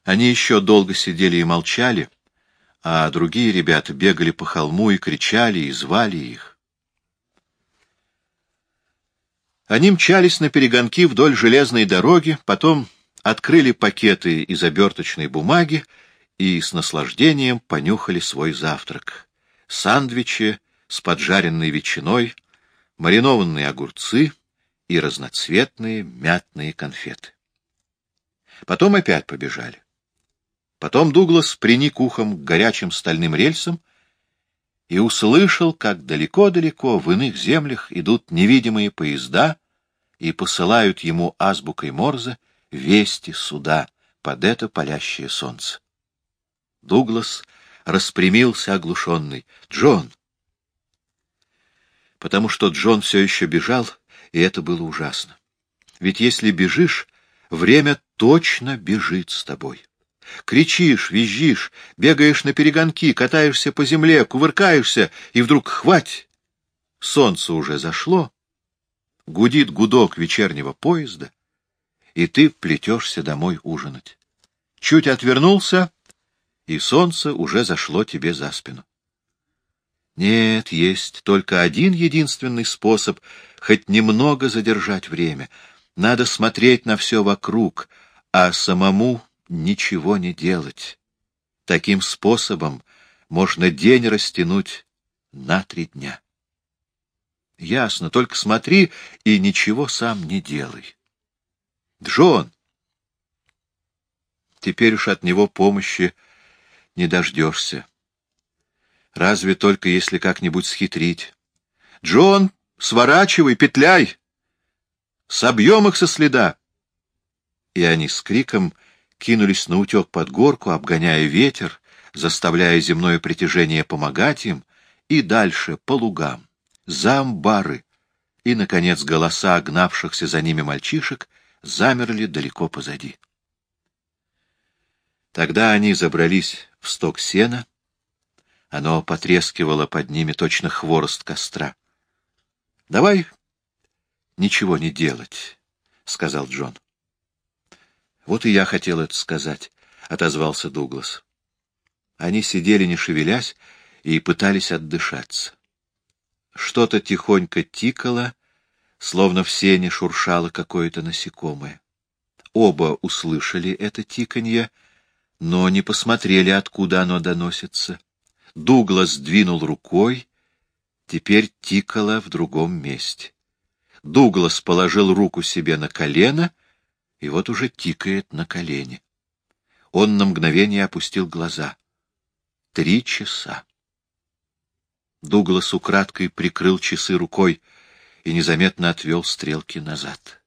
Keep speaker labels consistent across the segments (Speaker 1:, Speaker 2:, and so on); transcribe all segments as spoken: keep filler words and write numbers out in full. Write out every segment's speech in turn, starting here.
Speaker 1: Они еще долго сидели и молчали, а другие ребята бегали по холму и кричали, и звали их. Они мчались на перегонки вдоль железной дороги, потом открыли пакеты из оберточной бумаги и с наслаждением понюхали свой завтрак. Сандвичи с поджаренной ветчиной, маринованные огурцы и разноцветные мятные конфеты. Потом опять побежали. Потом Дуглас приник ухом к горячим стальным рельсам и услышал, как далеко-далеко в иных землях идут невидимые поезда и посылают ему азбукой Морзе вести сюда, под это палящее солнце. Дуглас распрямился оглушенный. «Джон!» Потому что Джон все еще бежал, и это было ужасно. Ведь если бежишь, время точно бежит с тобой. Кричишь, визжишь, бегаешь на перегонки, катаешься по земле, кувыркаешься, и вдруг хвать! Солнце уже зашло, гудит гудок вечернего поезда, и ты плетешься домой ужинать. Чуть отвернулся, и солнце уже зашло тебе за спину. Нет, есть только один единственный способ хоть немного задержать время. Надо смотреть на все вокруг, а самому ничего не делать. Таким способом можно день растянуть на три дня. Ясно, только смотри и ничего сам не делай. Джон! Теперь уж от него помощи не дождешься. Разве только если как-нибудь схитрить. Джон, сворачивай, петляй! Собьем их со следа! И они с криком кинулись наутек под горку, обгоняя ветер, заставляя земное притяжение помогать им, и дальше по лугам, за амбары, и, наконец, голоса гнавшихся за ними мальчишек замерли далеко позади. Тогда они забрались в сток сена, оно потрескивало под ними точно хворост костра. — Давай ничего не делать, — сказал Джон. — Вот и я хотел это сказать, — отозвался Дуглас. Они сидели, не шевелясь, и пытались отдышаться. Что-то тихонько тикало, словно в сене шуршало какое-то насекомое. Оба услышали это тиканье, но не посмотрели, откуда оно доносится. Дуглас двинул рукой, теперь тикало в другом месте. Дуглас положил руку себе на колено, и вот уже тикает на колени. Он на мгновение опустил глаза. Три часа. Дуглас украдкой прикрыл часы рукой и незаметно отвел стрелки назад.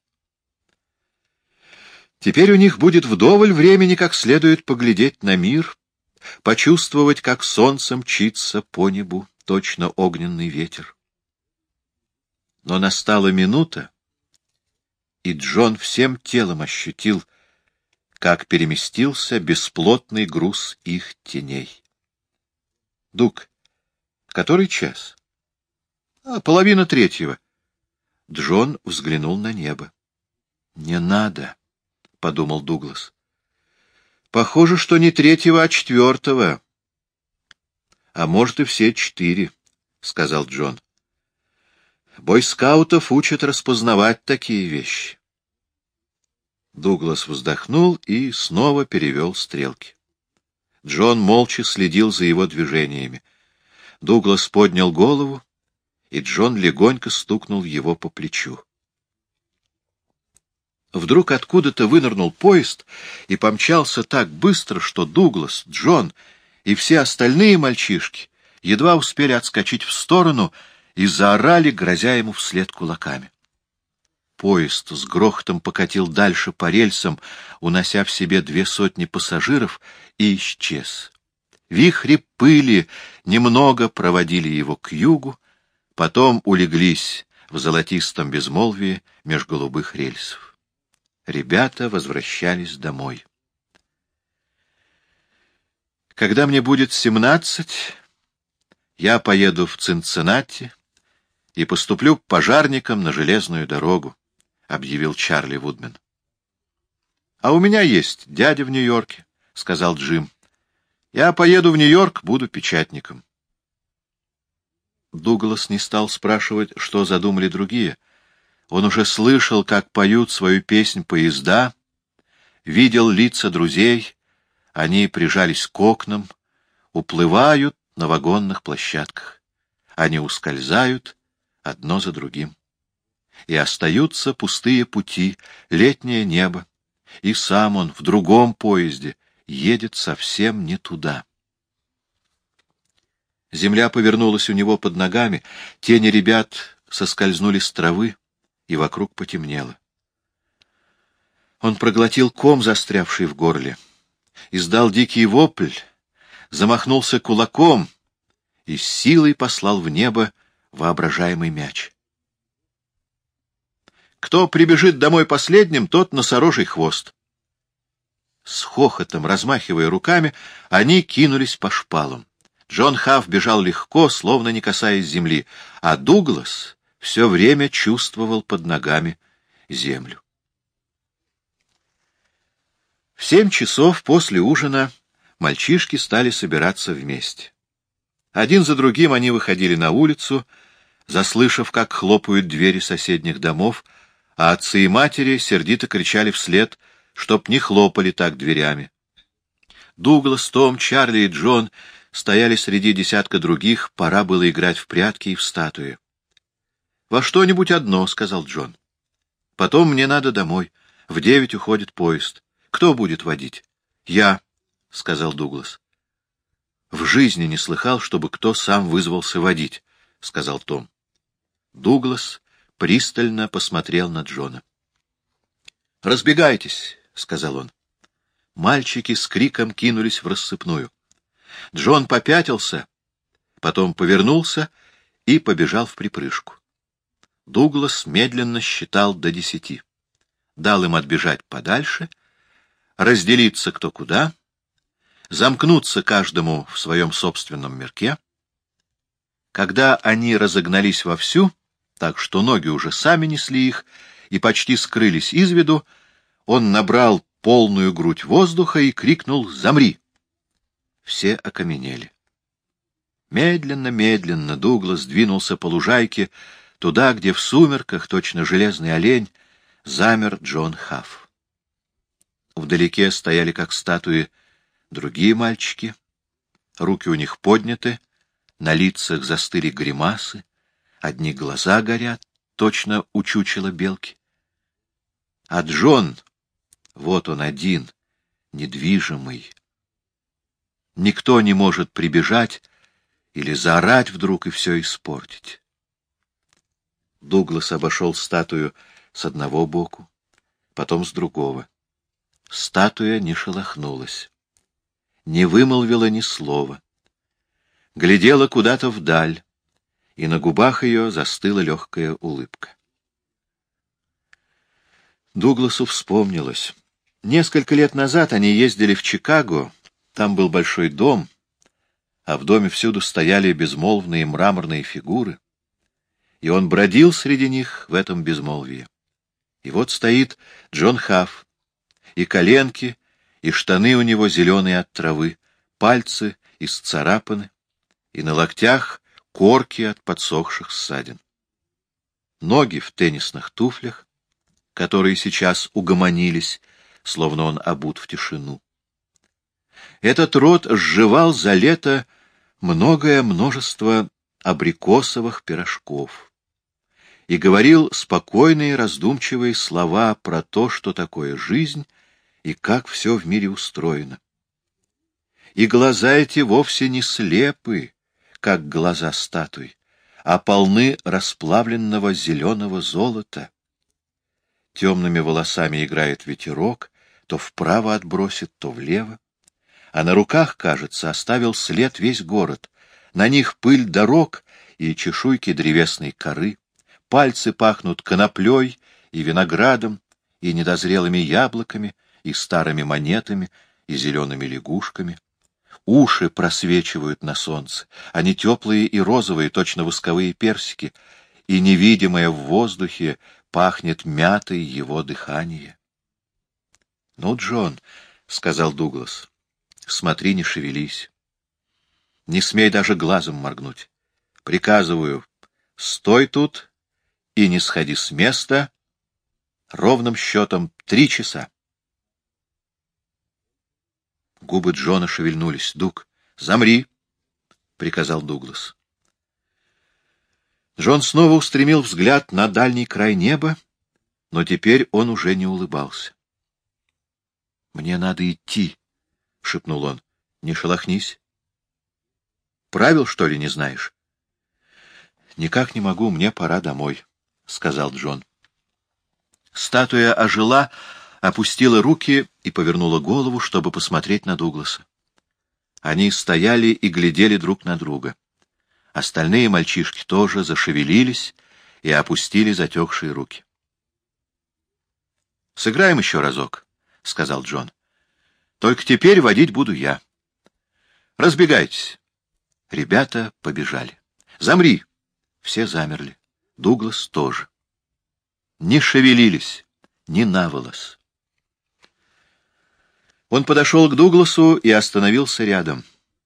Speaker 1: Теперь у них будет вдоволь времени как следует поглядеть на мир, почувствовать, как солнце мчится по небу, точно огненный ветер. Но настала минута, и Джон всем телом ощутил, как переместился бесплотный груз их теней. — Дуг, который час? А, — Половина третьего. Джон взглянул на небо. — Не надо, — подумал Дуглас. — Похоже, что не третьего, а четвертого. — А может, и все четыре, — сказал Джон. — Бойскаутов учат распознавать такие вещи. Дуглас вздохнул и снова перевел стрелки. Джон молча следил за его движениями. Дуглас поднял голову, и Джон легонько стукнул его по плечу. Вдруг откуда-то вынырнул поезд и помчался так быстро, что Дуглас, Джон и все остальные мальчишки едва успели отскочить в сторону и заорали, грозя ему вслед кулаками. Поезд с грохотом покатил дальше по рельсам, унося в себе две сотни пассажиров, и исчез. Вихри пыли немного проводили его к югу, потом улеглись в золотистом безмолвии меж голубых рельсов. Ребята возвращались домой. Когда мне будет семнадцать, я поеду в Цинциннати и поступлю пожарником на железную дорогу, — объявил Чарли Вудмен. А у меня есть дядя в Нью-Йорке, — сказал Джим. Я поеду в Нью-Йорк, буду печатником. Дуглас не стал спрашивать, что задумали другие. Он уже слышал, как поют свою песнь поезда, видел лица друзей, они прижались к окнам, уплывают на вагонных площадках. Они ускользают одно за другим. И остаются пустые пути, летнее небо, и сам он в другом поезде едет совсем не туда. Земля повернулась у него под ногами, тени ребят соскользнули с травы, и вокруг потемнело. Он проглотил ком, застрявший в горле, издал дикий вопль, замахнулся кулаком и с силой послал в небо воображаемый мяч. Кто прибежит домой последним, тот носорожий хвост. С хохотом, размахивая руками, они кинулись по шпалам. Джон Хафф бежал легко, словно не касаясь земли, а Дуглас все время чувствовал под ногами землю. В семь часов после ужина мальчишки стали собираться вместе. Один за другим они выходили на улицу, заслышав, как хлопают двери соседних домов, а отцы и матери сердито кричали вслед, чтоб не хлопали так дверями. Дуглас, Том, Чарли и Джон стояли среди десятка других, пора было играть в прятки и в статуи. — Во что-нибудь одно, — сказал Джон. — Потом мне надо домой. В девять уходит поезд. Кто будет водить? — Я, — сказал Дуглас. — В жизни не слыхал, чтобы кто сам вызвался водить, — сказал Том. Дуглас пристально посмотрел на Джона. — Разбегайтесь, — сказал он. Мальчики с криком кинулись в рассыпную. Джон попятился, потом повернулся и побежал вприпрыжку. Дуглас медленно считал до десяти. Дал им отбежать подальше, разделиться кто куда, замкнуться каждому в своем собственном мирке. Когда они разогнались вовсю, так что ноги уже сами несли их и почти скрылись из виду, он набрал полную грудь воздуха и крикнул «Замри!». Все окаменели. Медленно-медленно Дуглас двинулся по лужайке, туда, где в сумерках, точно железный олень, замер Джон Хафф. Вдалеке стояли, как статуи, другие мальчики. Руки у них подняты, на лицах застыли гримасы, одни глаза горят, точно у чучела белки. А Джон, вот он один, недвижимый. Никто не может прибежать или заорать вдруг и все испортить. Дуглас обошел статую с одного боку, потом с другого. Статуя не шелохнулась, не вымолвила ни слова. Глядела куда-то вдаль, и на губах ее застыла легкая улыбка. Дугласу вспомнилось. Несколько лет назад они ездили в Чикаго, там был большой дом, а в доме всюду стояли безмолвные мраморные фигуры, и он бродил среди них в этом безмолвии. И вот стоит Джон Хафф, и коленки, и штаны у него зеленые от травы, пальцы исцарапаны, и на локтях корки от подсохших ссадин. Ноги в теннисных туфлях, которые сейчас угомонились, словно он обут в тишину. Этот род сживал за лето многое множество абрикосовых пирожков и говорил спокойные раздумчивые слова про то, что такое жизнь и как все в мире устроено. И глаза эти вовсе не слепы, как глаза статуй, а полны расплавленного зеленого золота. Темными волосами играет ветерок, то вправо отбросит, то влево. А на руках, кажется, оставил след весь город. На них пыль дорог и чешуйки древесной коры. Пальцы пахнут коноплей и виноградом, и недозрелыми яблоками, и старыми монетами, и зелеными лягушками. Уши просвечивают на солнце. Они теплые и розовые, точно восковые персики, и невидимое в воздухе пахнет мятой его дыхание. — Ну, Джон, — сказал Дуглас, — смотри, не шевелись. Не смей даже глазом моргнуть. Приказываю, стой тут и не сходи с места ровным счетом три часа. Губы Джона шевельнулись. — Дуг, замри, — приказал Дуглас. Джон снова устремил взгляд на дальний край неба, но теперь он уже не улыбался. — Мне надо идти, — шепнул он. — Не шелохнись. — Правил, что ли, не знаешь? — Никак не могу, мне пора домой, — сказал Джон. Статуя ожила, опустила руки и повернула голову, чтобы посмотреть на Дугласа. Они стояли и глядели друг на друга. Остальные мальчишки тоже зашевелились и опустили затекшие руки. — Сыграем еще разок, — сказал Джон. — Только теперь водить буду я. Разбегайтесь. Ребята побежали. — Замри! Все замерли. Дуглас тоже. Не шевелились, ни на волос. Он подошел к Дугласу и остановился рядом.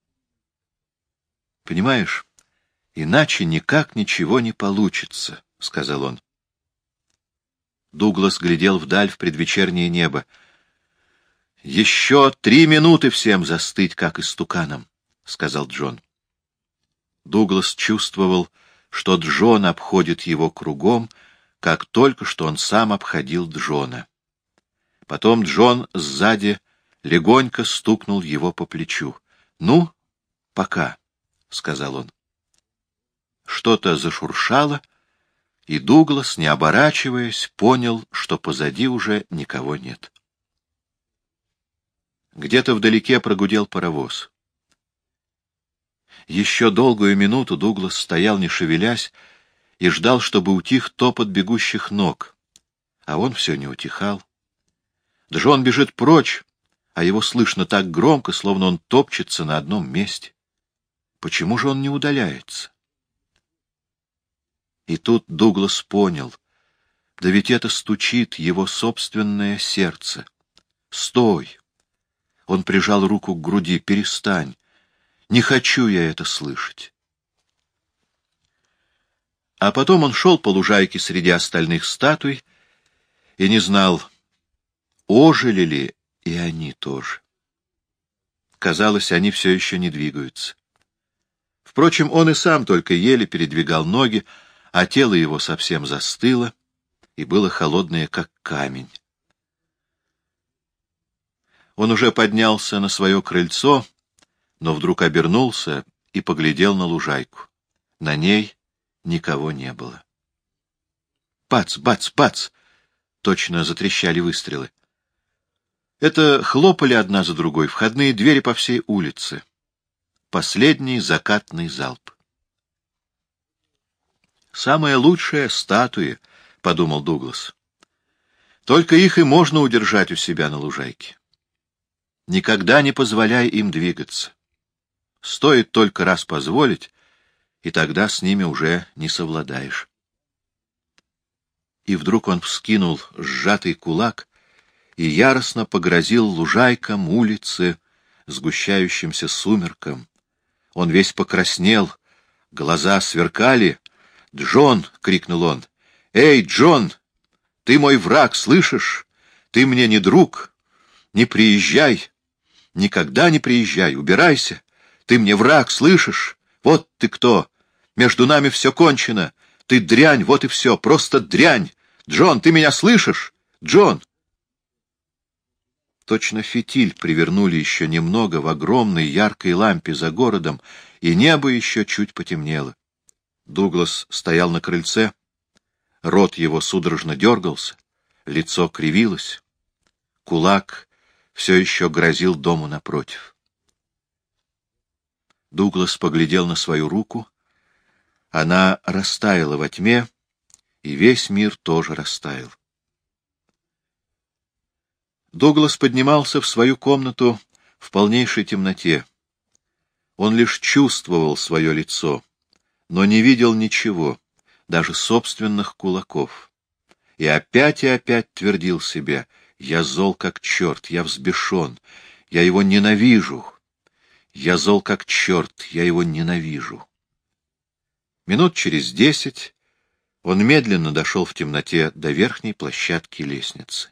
Speaker 1: — Понимаешь, иначе никак ничего не получится, — сказал он. Дуглас глядел вдаль в предвечернее небо. — Еще три минуты всем застыть, как истуканам, — сказал Джон. Дуглас чувствовал, что Джон обходит его кругом, как только что он сам обходил Джона. Потом Джон сзади легонько стукнул его по плечу. — Ну, пока, — сказал он. Что-то зашуршало, и Дуглас, не оборачиваясь, понял, что позади уже никого нет. Где-то вдалеке прогудел паровоз. Еще долгую минуту Дуглас стоял, не шевелясь, и ждал, чтобы утих топот бегущих ног. А он все не утихал. Джон бежит прочь, а его слышно так громко, словно он топчется на одном месте. Почему же он не удаляется? И тут Дуглас понял, да ведь это стучит его собственное сердце. «Стой!» Он прижал руку к груди. «Перестань! Не хочу я это слышать!» А потом он шел по лужайке среди остальных статуй и не знал, ожили ли и они тоже. Казалось, они все еще не двигаются. Впрочем, он и сам только еле передвигал ноги, а тело его совсем застыло и было холодное, как камень. Он уже поднялся на свое крыльцо, но вдруг обернулся и поглядел на лужайку. На ней никого не было. Бац, бац, бац! Точно затрещали выстрелы. Это хлопали одна за другой входные двери по всей улице. Последний закатный залп. «Самое лучшее — статуи», — подумал Дуглас. «Только их и можно удержать у себя на лужайке. Никогда не позволяй им двигаться. Стоит только раз позволить, и тогда с ними уже не совладаешь». И вдруг он вскинул сжатый кулак и яростно погрозил лужайкам, улице, сгущающимся сумеркам. Он весь покраснел, глаза сверкали. «Джон!» — крикнул он. «Эй, Джон! Ты мой враг, слышишь? Ты мне не друг. Не приезжай. Никогда не приезжай. Убирайся. Ты мне враг, слышишь? Вот ты кто. Между нами все кончено. Ты дрянь, вот и все. Просто дрянь. Джон, ты меня слышишь? Джон!» Точно фитиль привернули еще немного в огромной яркой лампе за городом, и небо еще чуть потемнело. Дуглас стоял на крыльце, рот его судорожно дергался, лицо кривилось, кулак все еще грозил дому напротив. Дуглас поглядел на свою руку, она растаяла во тьме, и весь мир тоже растаял. Дуглас поднимался в свою комнату в полнейшей темноте. Он лишь чувствовал свое лицо, но не видел ничего, даже собственных кулаков. И опять и опять твердил себе: Я зол как черт, я взбешен, я его ненавижу. Я зол как черт, я его ненавижу. Минут через десять он медленно дошел в темноте до верхней площадки лестницы.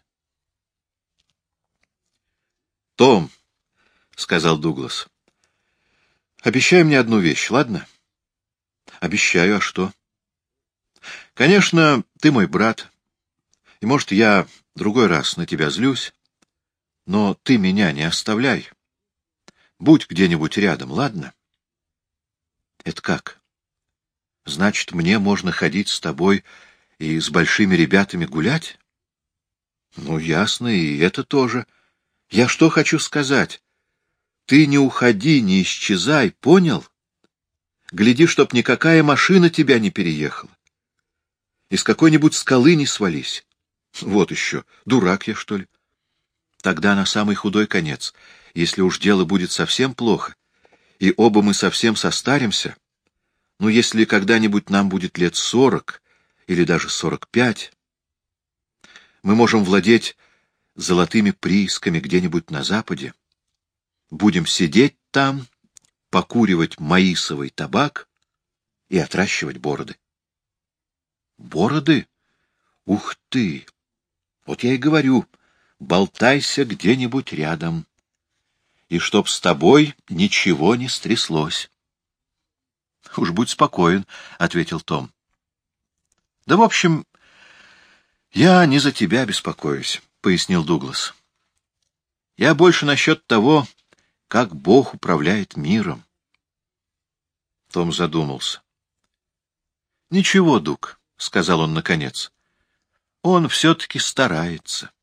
Speaker 1: — Том, — сказал Дуглас, — обещай мне одну вещь, ладно? — Обещаю, а что? — Конечно, ты мой брат, и, может, я другой раз на тебя злюсь, но ты меня не оставляй. Будь где-нибудь рядом, ладно? — Это как? Значит, мне можно ходить с тобой и с большими ребятами гулять? — Ну, ясно, и это тоже. Я что хочу сказать? Ты не уходи, не исчезай, понял? Гляди, чтоб никакая машина тебя не переехала. Из какой-нибудь скалы не свались. Вот еще, дурак я, что ли? Тогда на самый худой конец, если уж дело будет совсем плохо, и оба мы совсем состаримся, ну, если когда-нибудь нам будет лет сорок или даже сорок пять, мы можем владеть золотыми приисками где-нибудь на западе, будем сидеть там, покуривать маисовый табак и отращивать бороды. Бороды? Ух ты! Вот я и говорю, болтайся где-нибудь рядом, и чтоб с тобой ничего не стряслось. — Уж будь спокоен, — ответил Том. — Да, в общем, я не за тебя беспокоюсь, — пояснил Дуглас. — Я больше насчет того, как Бог управляет миром. Том задумался. — Ничего, Дуг, — сказал он наконец, — он все-таки старается.